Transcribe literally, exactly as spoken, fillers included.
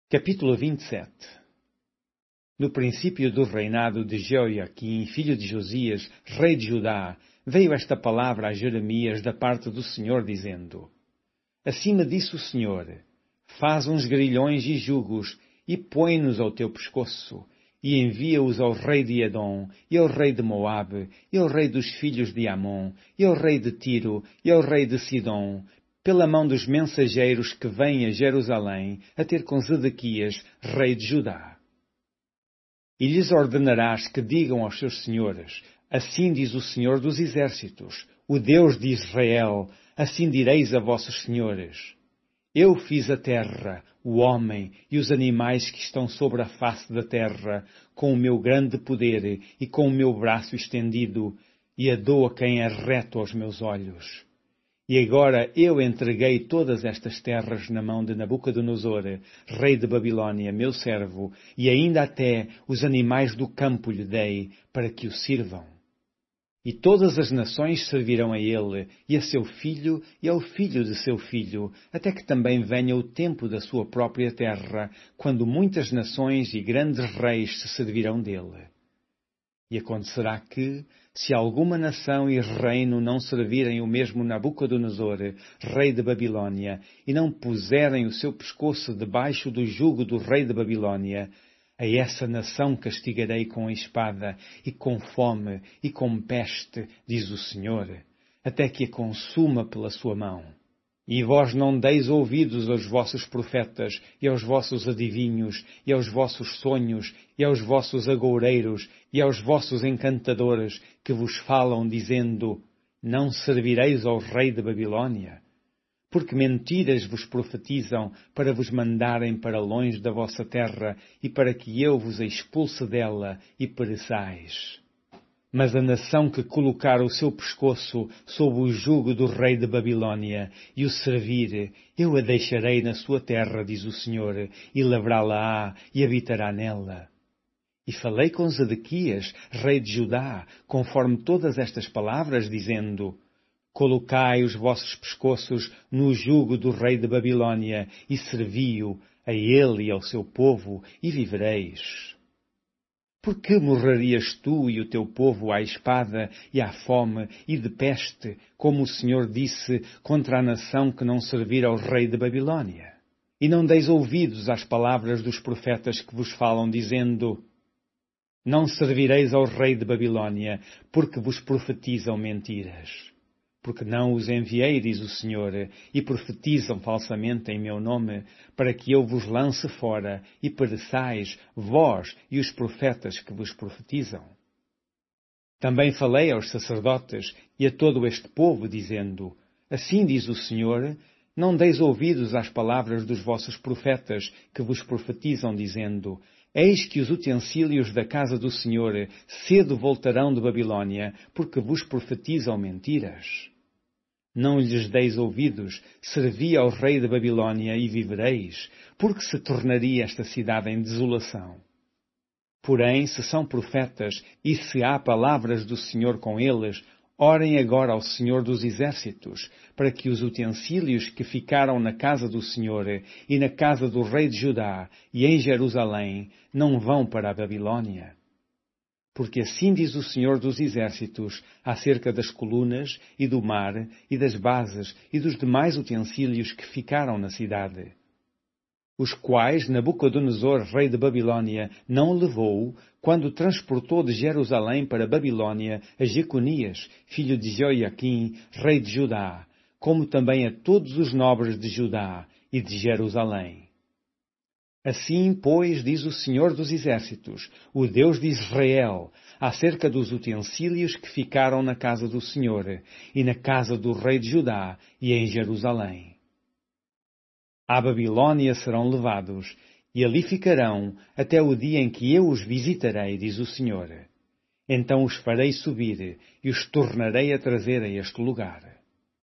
Capítulo vinte e sete. No princípio do reinado de Jeoiaquim, filho de Josias, rei de Judá, veio esta palavra a Jeremias da parte do Senhor, dizendo: Assim me disse o Senhor: Faz uns grilhões e jugos, e põe-nos ao teu pescoço, e envia-os ao rei de Edom, e ao rei de Moabe, e ao rei dos filhos de Amon, e ao rei de Tiro, e ao rei de Sidom, pela mão dos mensageiros que vêm a Jerusalém, a ter com Zedequias, rei de Judá. E lhes ordenarás que digam aos seus senhores: Assim diz o Senhor dos Exércitos, o Deus de Israel, assim direis a vossos senhores: Eu fiz a terra, o homem e os animais que estão sobre a face da terra, com o meu grande poder e com o meu braço estendido, e a dou a quem é reto aos meus olhos. E agora eu entreguei todas estas terras na mão de Nabucodonosor, rei de Babilônia, meu servo, e ainda até os animais do campo lhe dei, para que o sirvam. E todas as nações servirão a ele, e a seu filho, e ao filho de seu filho, até que também venha o tempo da sua própria terra, quando muitas nações e grandes reis se servirão dele. E acontecerá que, se alguma nação e reino não servirem o mesmo Nabucodonosor, rei de Babilônia, e não puserem o seu pescoço debaixo do jugo do rei de Babilônia, a essa nação castigarei com a espada, e com fome, e com peste, diz o Senhor, até que a consuma pela sua mão. E vós não deis ouvidos aos vossos profetas, e aos vossos adivinhos, e aos vossos sonhos, e aos vossos agoureiros, e aos vossos encantadores, que vos falam, dizendo: Não servireis ao rei de Babilônia? Porque mentiras vos profetizam, para vos mandarem para longe da vossa terra, e para que eu vos expulse dela, e pereçais. Mas a nação que colocar o seu pescoço sob o jugo do rei de Babilônia e o servir, eu a deixarei na sua terra, diz o Senhor, e lavrá-la-á e habitará nela. E falei com Zedequias, rei de Judá, conforme todas estas palavras, dizendo: Colocai os vossos pescoços no jugo do rei de Babilônia e servi-o, a ele e ao seu povo, e vivereis. Por que morrerias tu e o teu povo à espada e à fome e de peste, como o Senhor disse, contra a nação que não servir ao rei de Babilônia? E não deis ouvidos às palavras dos profetas que vos falam, dizendo: Não servireis ao rei de Babilônia, porque vos profetizam mentiras. Porque não os enviei, diz o Senhor, e profetizam falsamente em meu nome, para que eu vos lance fora e pereçais, vós e os profetas que vos profetizam. Também falei aos sacerdotes e a todo este povo, dizendo: Assim diz o Senhor, não deis ouvidos às palavras dos vossos profetas que vos profetizam, dizendo: Eis que os utensílios da casa do Senhor cedo voltarão de Babilônia, porque vos profetizam mentiras. Não lhes deis ouvidos, servi ao rei de Babilônia e vivereis, porque se tornaria esta cidade em desolação. Porém, se são profetas, e se há palavras do Senhor com eles, orem agora ao Senhor dos Exércitos, para que os utensílios que ficaram na casa do Senhor e na casa do rei de Judá e em Jerusalém não vão para a Babilônia. Porque assim diz o Senhor dos Exércitos acerca das colunas e do mar e das bases e dos demais utensílios que ficaram na cidade, os quais Nabucodonosor, rei de Babilônia, não levou quando transportou de Jerusalém para Babilônia a Jeconias, filho de Jeoiaquim, rei de Judá, como também a todos os nobres de Judá e de Jerusalém. Assim, pois, diz o Senhor dos Exércitos, o Deus de Israel, acerca dos utensílios que ficaram na casa do Senhor e na casa do rei de Judá e em Jerusalém. À Babilônia serão levados, e ali ficarão até o dia em que eu os visitarei, diz o Senhor. Então os farei subir e os tornarei a trazer a este lugar.